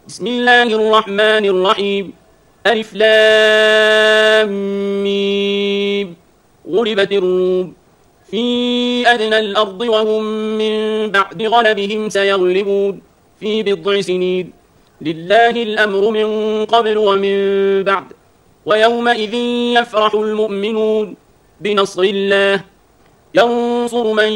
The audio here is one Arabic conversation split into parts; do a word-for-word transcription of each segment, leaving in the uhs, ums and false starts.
بسم الله الرحمن الرحيم. ألف لام ميم. غلبت الروم في أدنى الأرض وهم من بعد غلبهم سيغلبون في بضع سنين. لله الأمر من قبل ومن بعد، ويومئذ يفرح المؤمنون بنصر الله، ينصر من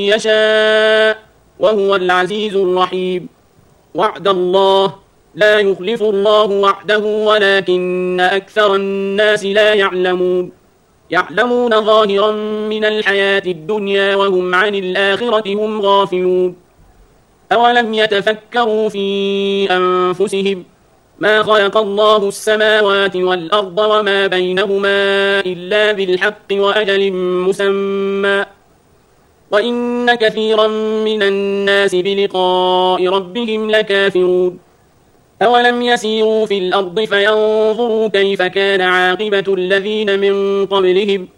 يشاء وهو العزيز الرحيم. وعد الله، لا يخلف الله وعده ولكن أكثر الناس لا يعلمون. يعلمون ظاهرا من الحياة الدنيا وهم عن الآخرة هم غافلون. أولم يتفكروا في أنفسهم ما خلق الله السماوات والأرض وما بينهما إلا بالحق وأجل مسمى، وإن كثيرا من الناس بلقاء ربهم لكافرون. أولم يسيروا في الأرض فينظروا كيف كان عاقبة الذين من قبلهم،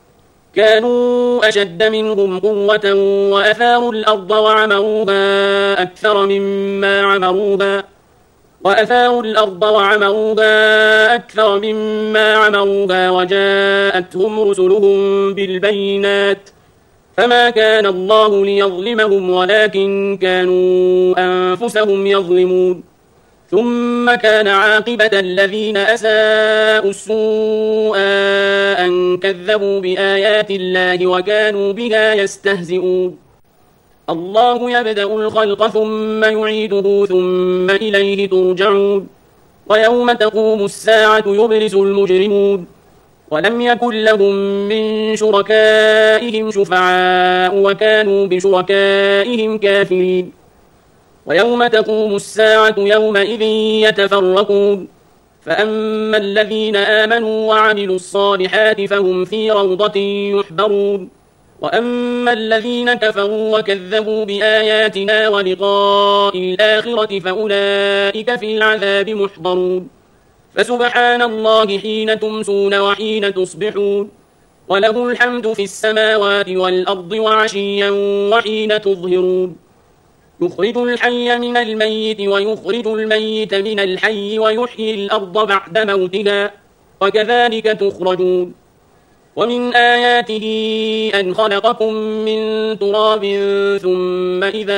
كانوا أشد منهم قوة وأثاروا الأرض وعمروها أكثر مما عمروها وأثاروا الأرض وعمروها أكثر مما عمروها وجاءتهم رسلهم بالبينات، فما كان الله ليظلمهم ولكن كانوا أنفسهم يظلمون. ثم كان عاقبة الذين أساءوا السوء أن كذبوا بآيات الله وكانوا بها يستهزئون. الله يبدأ الخلق ثم يعيده ثم إليه ترجعون. ويوم تقوم الساعة يبرز المجرمون، ولم يكن لهم من شركائهم شفعاء وكانوا بشركائهم كافرين. ويوم تقوم الساعة يومئذ يتفرقون، فأما الذين آمنوا وعملوا الصالحات فهم في روضة يحبرون، وأما الذين كفروا وكذبوا بآياتنا ولقاء الآخرة فأولئك في العذاب محضرون. فسبحان الله حين تمسون وحين تصبحون، وله الحمد في السماوات والأرض وعشيا وحين تظهرون. يخرج الحي من الميت ويخرج الميت من الحي ويحيي الأرض بعد موتها، وكذلك تخرجون. ومن آياته أن خلقكم من تراب ثم إذا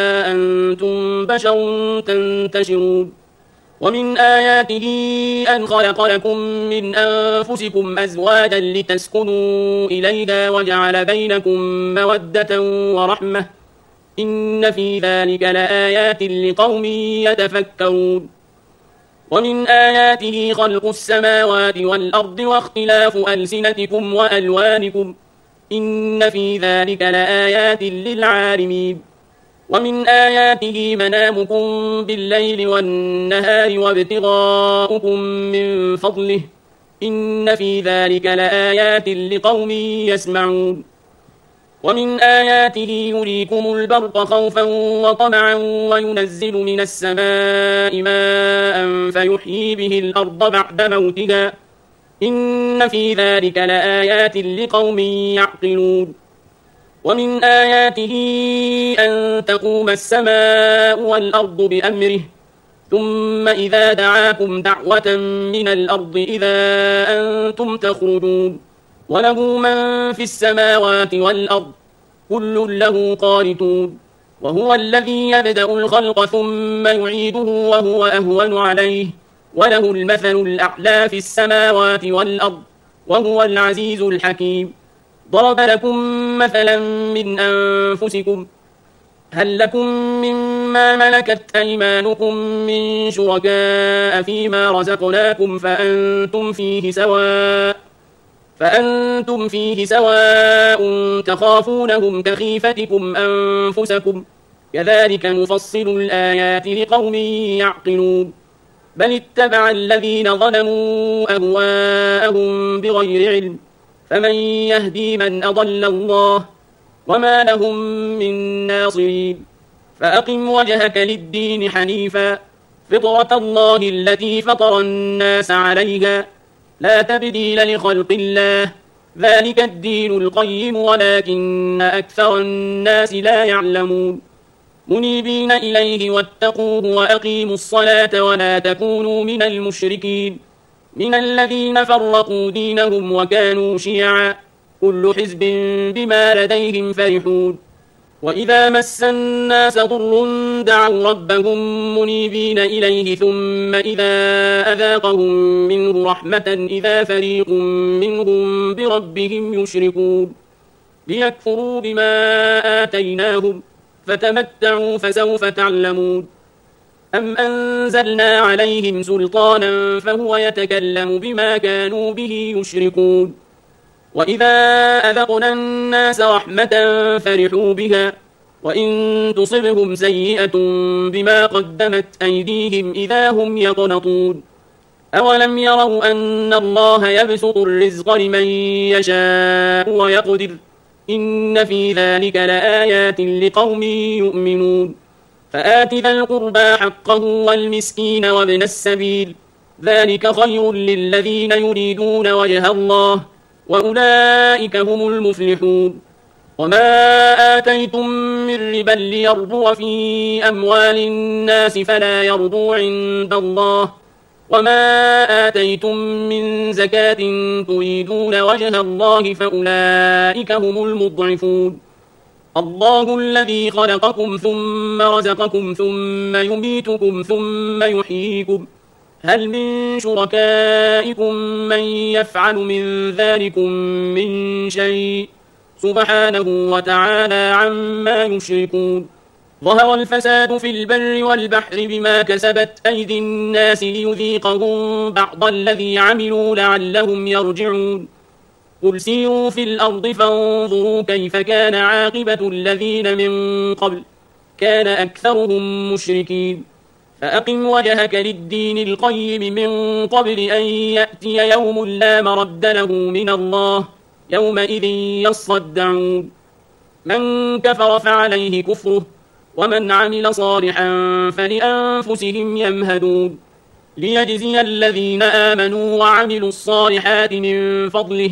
أنتم بشر تنتشرون. ومن آياته أن خلق لكم من أنفسكم أزواجا لتسكنوا إليها وجعل بينكم مودة ورحمة، إن في ذلك لآيات لقوم يتفكرون. ومن آياته خلق السماوات والأرض واختلاف ألسنتكم وألوانكم، إن في ذلك لآيات للعالمين. ومن آياته منامكم بالليل والنهار وابتغاؤكم من فضله، إن في ذلك لآيات لقوم يسمعون. ومن آياته يريكم البرق خوفا وطمعا وينزل من السماء ماء فيحيي به الأرض بعد موتها، إن في ذلك لآيات لقوم يعقلون. ومن آياته أن تقوم السماء والأرض بأمره، ثم إذا دعاكم دعوة من الأرض إذا أنتم تخرجون. وله من في السماوات والأرض كل له قانتون. وهو الذي يبدأ الخلق ثم يعيده وهو أهون عليه، وله المثل الأعلى في السماوات والأرض، وهو العزيز الحكيم. ضرب لكم مثلا من أنفسكم، هل لكم مما ملكت أيمانكم من شركاء فيما رزقناكم فأنتم فيه سواء فأنتم فيه سواء تخافونهم كخيفتكم أنفسكم، كذلك نفصل الآيات لقوم يعقلون. بل اتبع الذين ظلموا أهواءهم بغير علم، فمن يهدي من أضل الله وما لهم من ناصرين. فأقم وجهك للدين حنيفا، فطرة الله التي فطر الناس عليها، لا تبديل لخلق الله، ذلك الدين القيم ولكن أكثر الناس لا يعلمون. منيبين إليه واتقوه وأقيموا الصلاة ولا تكونوا من المشركين من الذين فرقوا دينهم وكانوا شيعا كل حزب بما لديهم فرحون وإذا مس الناس ضر دعوا ربهم منيبين إليه ثم إذا أذاقهم منه رحمة إذا فريق منهم بربهم يشركون ليكفروا بما آتيناهم فتمتعوا فسوف تعلمون أم أنزلنا عليهم سلطانا فهو يتكلم بما كانوا به يشركون وإذا أذقنا الناس رحمة فرحوا بها وإن تصبهم سيئة بما قدمت أيديهم إذا هم يقنطون أولم يروا أن الله يبسط الرزق لمن يشاء ويقدر إن في ذلك لآيات لقوم يؤمنون فآت ذا القربى حقه والمسكين وابن السبيل ذلك خير للذين يريدون وجه الله وأولئك هم المفلحون وما آتيتم من ربا ليربو في أموال الناس فلا يربو عند الله وما آتيتم من زكاة تريدون وجه الله فأولئك هم المضعفون الله الذي خلقكم ثم رزقكم ثم يميتكم ثم يحييكم هل من شركائكم من يفعل من ذلكم من شيء سبحانه وتعالى عما يشركون ظهر الفساد في البر والبحر بما كسبت أيدي الناس ليذيقهم بعض الذي عملوا لعلهم يرجعون قل سيروا في الأرض فانظروا كيف كان عاقبة الذين من قبل كان أكثرهم مشركين فأقم وجهك للدين القيم من قبل أن يأتي يوم لا مرد له من الله يومئذ يصدعون من كفر فعليه كفره ومن عمل صالحا فلأنفسهم يمهدون ليجزي الذين آمنوا وعملوا الصالحات من فضله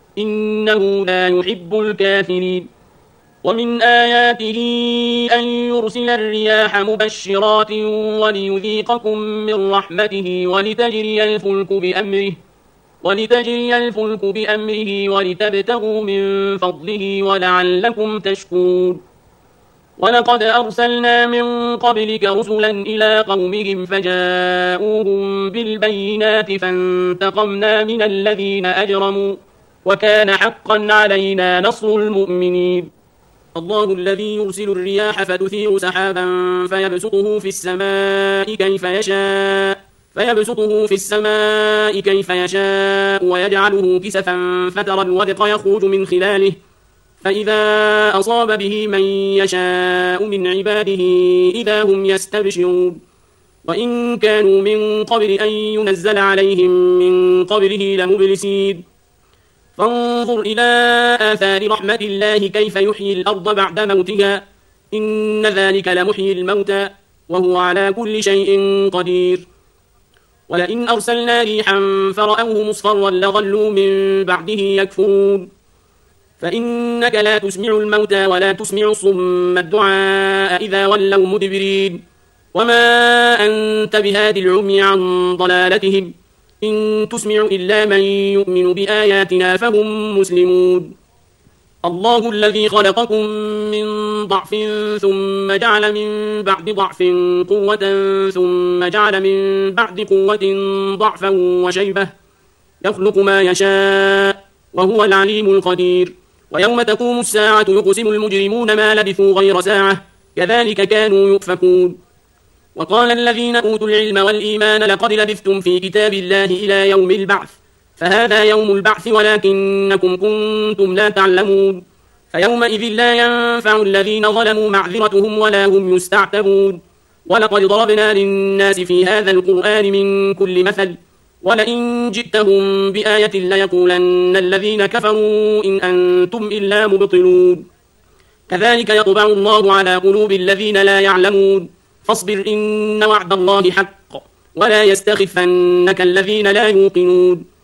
إنه لا يحب الكافرين ومن آياته أن يرسل الرياح مبشرات وليذيقكم من رحمته ولتجري الفلك بأمره ولتجري الفلك بأمره ولتبتغوا من فضله ولعلكم تشكرون ولقد أرسلنا من قبلك رسلا إلى قومهم فجاءوهم بالبينات فانتقمنا من الذين أجرموا وكان حقا علينا نصر المؤمنين الله الذي يرسل الرياح فتثير سحابا فيبسطه في السماء كيف يشاء فيبسطه في السماء كيف يشاء ويجعله كسفا فترى الودق يخرج من خلاله فإذا أصاب به من يشاء من عباده إذا هم يستبشرون وإن كانوا من قبل أن ينزل عليهم من قبله لمبلسين فانظر إلى آثار رحمة الله كيف يحيي الأرض بعد موتها إن ذلك لمحيي الموتى وهو على كل شيء قدير ولئن أرسلنا ريحا فرأوه مصفرا لظلوا من بعده يكفرون فإنك لا تسمع الموتى ولا تسمع الصم الدعاء إذا ولوا مدبرين وما أنت بهاد العمي عن ضلالتهم إن تسمع إلا من يؤمن بآياتنا فهم مسلمون الله الذي خلقكم من ضعف ثم جعل من بعد ضعف قوة ثم جعل من بعد قوة ضعفا وشيبة يخلق ما يشاء وهو العليم القدير ويوم تقوم الساعة يقسم المجرمون ما لبثوا غير ساعة كذلك كانوا يؤفكون وقال الذين أوتوا العلم والإيمان لقد لبثتم في كتاب الله إلى يوم البعث فهذا يوم البعث ولكنكم كنتم لا تعلمون فيومئذ لا ينفع الذين ظلموا معذرتهم ولا هم يستعتبون ولقد ضربنا للناس في هذا القرآن من كل مثل ولئن جئتهم بآية ليقولن الذين كفروا إن أنتم إلا مبطلون كذلك يطبع الله على قلوب الذين لا يعلمون فاصبر إن وعد الله حق ولا يستخفنك الذين لا يوقنون